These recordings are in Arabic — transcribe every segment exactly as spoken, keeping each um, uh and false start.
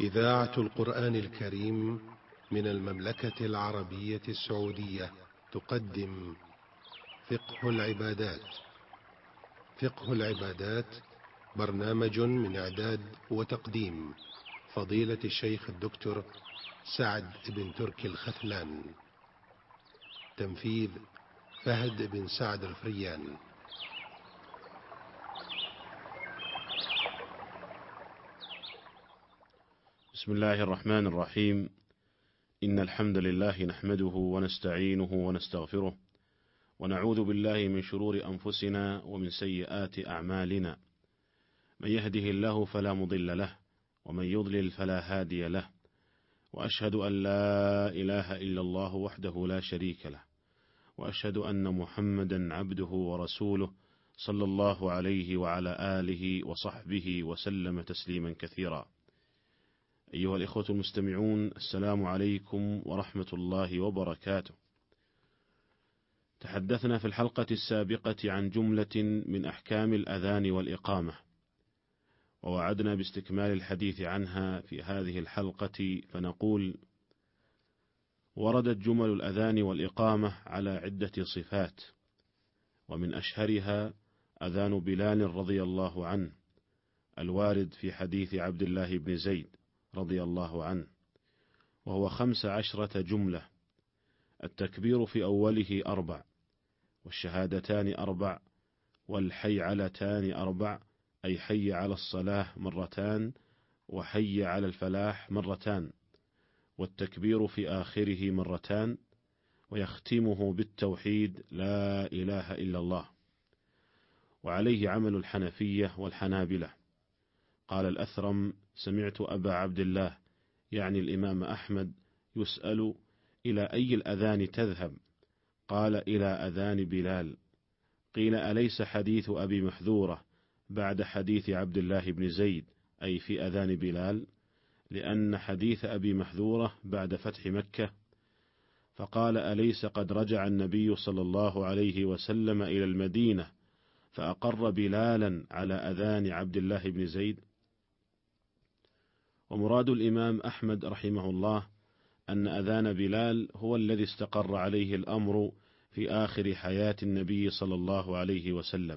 إذاعة القرآن الكريم من المملكة العربية السعودية تقدم فقه العبادات. فقه العبادات برنامج من إعداد وتقديم فضيلة الشيخ الدكتور سعد بن تركي الختلان. تنفيذ فهد بن سعد الفريان. بسم الله الرحمن الرحيم. إن الحمد لله نحمده ونستعينه ونستغفره ونعوذ بالله من شرور أنفسنا ومن سيئات أعمالنا. من يهده الله فلا مضل له ومن يضلل فلا هادي له، وأشهد أن لا إله إلا الله وحده لا شريك له، وأشهد أن محمدا عبده ورسوله صلى الله عليه وعلى آله وصحبه وسلم تسليما كثيرا. أيها الإخوة المستمعون، السلام عليكم ورحمة الله وبركاته. تحدثنا في الحلقة السابقة عن جملة من أحكام الأذان والإقامة، ووعدنا باستكمال الحديث عنها في هذه الحلقة، فنقول: وردت جمل الأذان والإقامة على عدة صفات، ومن أشهرها أذان بلال رضي الله عنه الوارد في حديث عبد الله بن زيد رضي الله عنه، وهو خمس عشرة جملة: التكبير في أوله أربع، والشهادتان أربع، والحيعلتان أربع، أي حي على الصلاة مرتان، وحي على الفلاح مرتان، والتكبير في آخره مرتان، ويختمه بالتوحيد لا إله إلا الله. وعليه عمل الحنفية والحنابلة. قال الأثرم: سمعت أبا عبد الله يعني الإمام أحمد يسأل: إلى أي الأذان تذهب؟ قال: إلى أذان بلال. قيل: أليس حديث أبي محذورة بعد حديث عبد الله بن زيد، أي في أذان بلال؟ لأن حديث أبي محذورة بعد فتح مكة. فقال: أليس قد رجع النبي صلى الله عليه وسلم إلى المدينة فأقر بلالا على أذان عبد الله بن زيد؟ ومراد الإمام أحمد رحمه الله أن أذان بلال هو الذي استقر عليه الأمر في آخر حياة النبي صلى الله عليه وسلم.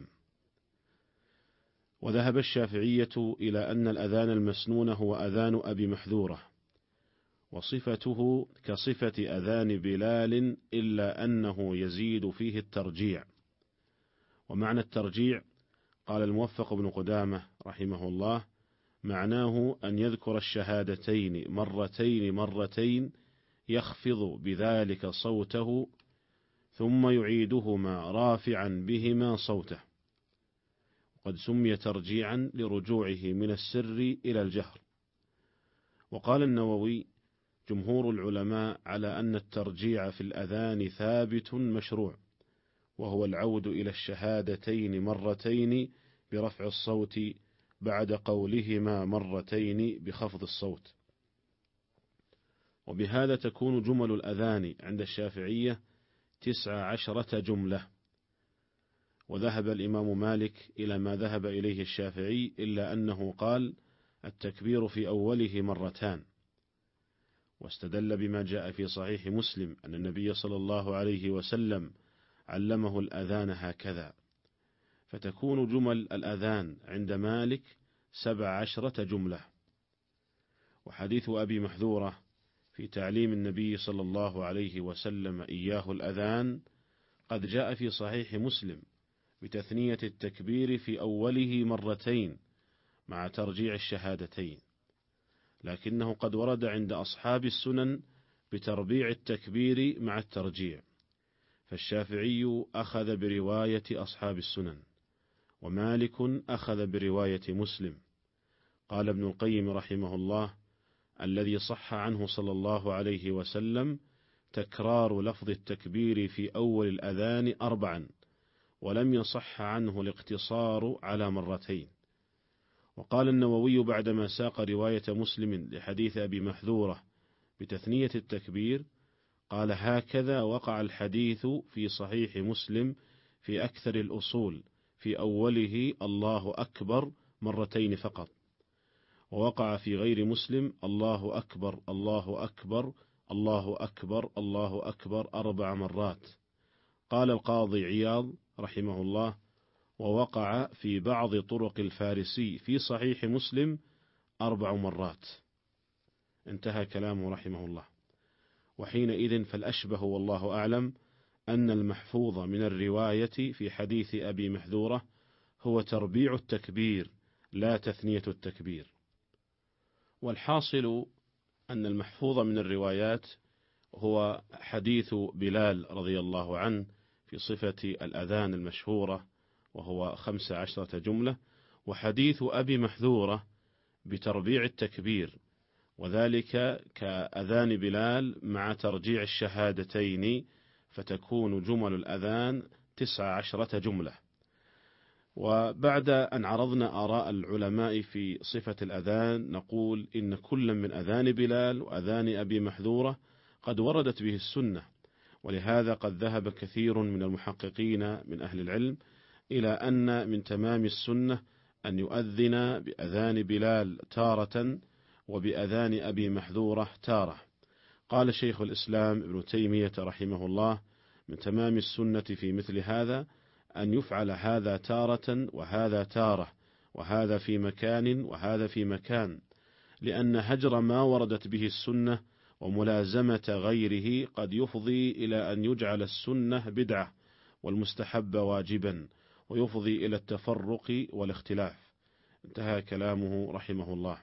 وذهب الشافعية إلى أن الأذان المسنون هو أذان أبي محذورة، وصفته كصفة أذان بلال، إلا أنه يزيد فيه الترجيع. ومعنى الترجيع، قال الموفق بن قدامة رحمه الله: معناه أن يذكر الشهادتين مرتين مرتين يخفض بذلك صوته، ثم يعيدهما رافعا بهما صوته. وقد سمي ترجيعا لرجوعه من السر إلى الجهر. وقال النووي: جمهور العلماء على أن الترجيع في الأذان ثابت مشروع، وهو العود إلى الشهادتين مرتين برفع الصوت بعد قولهما مرتين بخفض الصوت. وبهذا تكون جمل الأذان عند الشافعية تسع عشرة جملة. وذهب الإمام مالك إلى ما ذهب إليه الشافعي، إلا أنه قال: التكبير في أوله مرتان. واستدل بما جاء في صحيح مسلم أن النبي صلى الله عليه وسلم علمه الأذان هكذا، فتكون جمل الأذان عند مالك سبع عشرة جملة. وحديث أبي محذورة في تعليم النبي صلى الله عليه وسلم إياه الأذان قد جاء في صحيح مسلم بتثنية التكبير في أوله مرتين مع ترجيع الشهادتين، لكنه قد ورد عند أصحاب السنن بتربيع التكبير مع الترجيع. فالشافعي أخذ برواية أصحاب السنن، ومالك أخذ برواية مسلم. قال ابن القيم رحمه الله: الذي صح عنه صلى الله عليه وسلم تكرار لفظ التكبير في أول الأذان أربعا، ولم يصح عنه الاقتصار على مرتين. وقال النووي بعدما ساق رواية مسلم لحديث أبي محذورة بتثنية التكبير، قال: هكذا وقع الحديث في صحيح مسلم في أكثر الأصول في أوله الله أكبر مرتين فقط. ووقع في غير مسلم الله أكبر الله أكبر الله أكبر الله أكبر أربع مرات. قال القاضي عياض رحمه الله: ووقع في بعض طرق الفارسي في صحيح مسلم أربع مرات. انتهى كلامه رحمه الله. وحينئذ فالأشبه والله أعلم أن المحفوظ من الرواية في حديث أبي محذورة هو تربيع التكبير لا تثنية التكبير. والحاصل أن المحفوظ من الروايات هو حديث بلال رضي الله عنه في صفة الأذان المشهورة وهو خمس عشرة جملة، وحديث أبي محذورة بتربيع التكبير، وذلك كأذان بلال مع ترجيع الشهادتين، فتكون جمل الأذان تسع عشرة جملة. وبعد أن عرضنا آراء العلماء في صفة الأذان نقول إن كل من أذان بلال وأذان أبي محذورة قد وردت به السنة، ولهذا قد ذهب كثير من المحققين من أهل العلم إلى أن من تمام السنة أن يؤذن بأذان بلال تارة وبأذان أبي محذورة تارة. قال شيخ الإسلام ابن تيمية رحمه الله: من تمام السنة في مثل هذا أن يفعل هذا تارة وهذا تارة، وهذا في مكان وهذا في مكان، لأن هجر ما وردت به السنة وملازمة غيره قد يفضي إلى أن يجعل السنة بدعة والمستحب واجبا، ويفضي إلى التفرق والاختلاف. انتهى كلامه رحمه الله.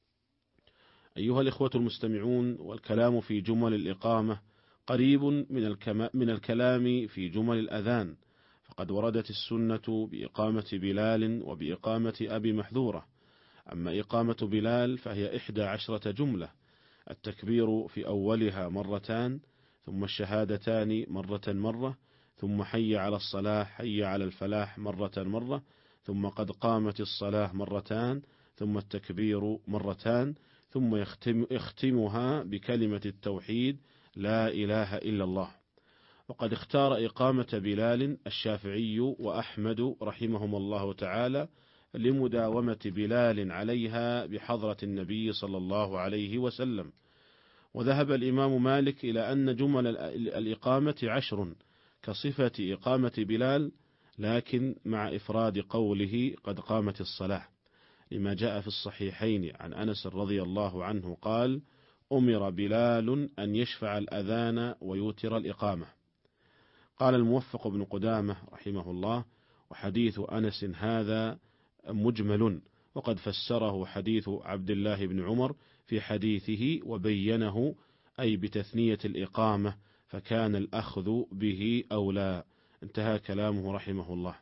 أيها الإخوة المستمعون، والكلام في جمل الإقامة قريب من, من الكلام في جمل الأذان، فقد وردت السنة بإقامة بلال وبإقامة أبي محذورة. أما إقامة بلال فهي إحدى عشرة جملة: التكبير في أولها مرتان، ثم الشهادتان مرة مرة، ثم حي على الصلاة حي على الفلاح مرة مرة، ثم قد قامت الصلاة مرتان، ثم التكبير مرتان، ثم يختم يختمها بكلمة التوحيد لا إله إلا الله. وقد اختار إقامة بلال الشافعي وأحمد رحمهم الله تعالى لمداومة بلال عليها بحضرة النبي صلى الله عليه وسلم. وذهب الإمام مالك إلى أن جمل الإقامة عشر كصفة إقامة بلال، لكن مع إفراد قوله قد قامت الصلاة، لما جاء في الصحيحين عن أنس رضي الله عنه قال: أمر بلال أن يشفع الأذان ويوتر الإقامة. قال الموفق بن قدامة رحمه الله: وحديث أنس هذا مجمل، وقد فسره حديث عبد الله بن عمر في حديثه وبينه، أي بتثنية الإقامة، فكان الأخذ به أولى. انتهى كلامه رحمه الله.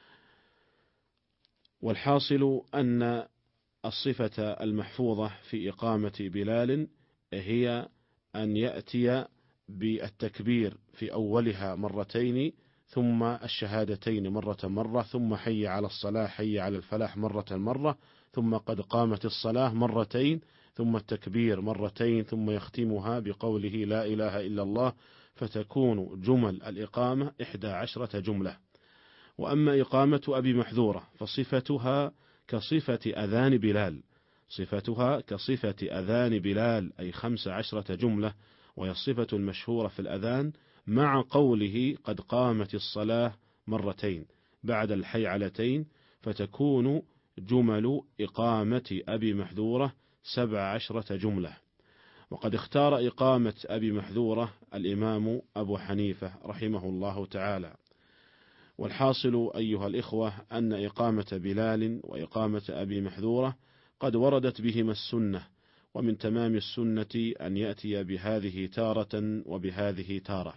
والحاصل أن الصفة المحفوظة في إقامة بلال هي أن يأتي بالتكبير في أولها مرتين، ثم الشهادتين مرة مرة، ثم حي على الصلاة حي على الفلاح مرة مرة، ثم قد قامت الصلاة مرتين، ثم التكبير مرتين، ثم يختمها بقوله لا إله إلا الله، فتكون جمل الإقامة إحدى عشرة جملة. وأما إقامة أبي محذورة فصفتها كصفة أذان بلال، صفتها كصفة أذان بلال أي خمس عشرة جملة، وهي الصفة المشهورة في الأذان، مع قوله قد قامت الصلاة مرتين بعد الحيعلتين، فتكون جمل إقامة أبي محذورة سبع عشرة جملة. وقد اختار إقامة أبي محذورة الإمام أبو حنيفة رحمه الله تعالى. والحاصل أيها الإخوة أن إقامة بلال وإقامة أبي محذورة قد وردت بهما السنة، ومن تمام السنة أن يأتي بهذه تارة وبهذه تارة.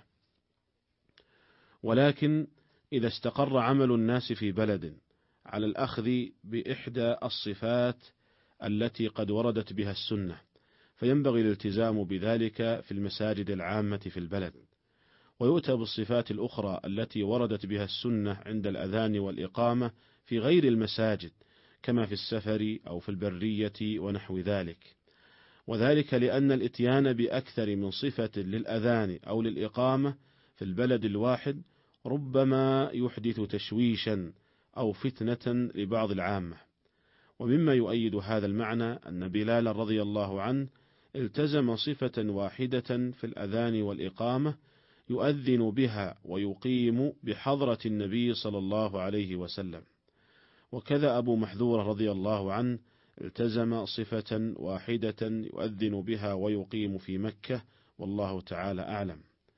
ولكن إذا استقر عمل الناس في بلد على الأخذ بإحدى الصفات التي قد وردت بها السنة، فينبغي الالتزام بذلك في المساجد العامة في البلد، ويؤتى بالصفات الأخرى التي وردت بها السنة عند الأذان والإقامة في غير المساجد، كما في السفر أو في البرية ونحو ذلك. وذلك لأن الإتيان بأكثر من صفة للأذان أو للإقامة في البلد الواحد ربما يحدث تشويشا أو فتنة لبعض العامة. ومما يؤيد هذا المعنى أن بلال رضي الله عنه التزم صفة واحدة في الأذان والإقامة يؤذن بها ويقيم بحضرة النبي صلى الله عليه وسلم. وكذا أبو محذورة رضي الله عنه التزم صفة واحدة يؤذن بها ويقيم في مكة، والله تعالى أعلم.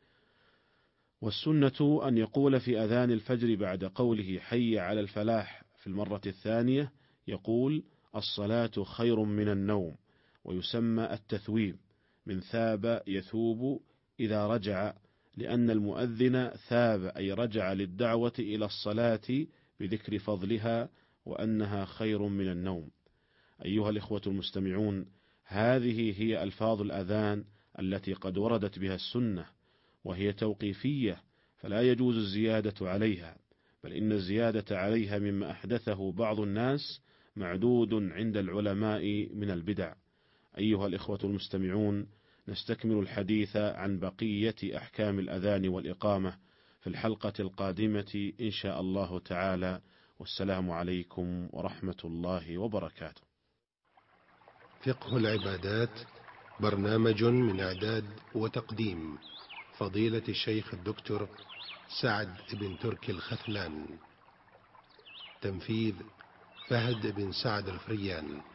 والسنة أن يقول في أذان الفجر بعد قوله حي على الفلاح في المرة الثانية يقول الصلاة خير من النوم، ويسمى التثويب من ثاب يثوب إذا رجع، لأن المؤذن ثاب أي رجع للدعوة إلى الصلاة بذكر فضلها وأنها خير من النوم. أيها الإخوة المستمعون، هذه هي ألفاظ الأذان التي قد وردت بها السنة، وهي توقيفية فلا يجوز الزيادة عليها، بل إن الزيادة عليها مما أحدثه بعض الناس معدود عند العلماء من البدع. أيها الإخوة المستمعون، نستكمل الحديث عن بقية أحكام الأذان والإقامة في الحلقة القادمة إن شاء الله تعالى، والسلام عليكم ورحمة الله وبركاته. فقه العبادات، برنامج من إعداد وتقديم فضيلة الشيخ الدكتور سعد بن تركي الخثلان، تنفيذ فهد بن سعد الفريان.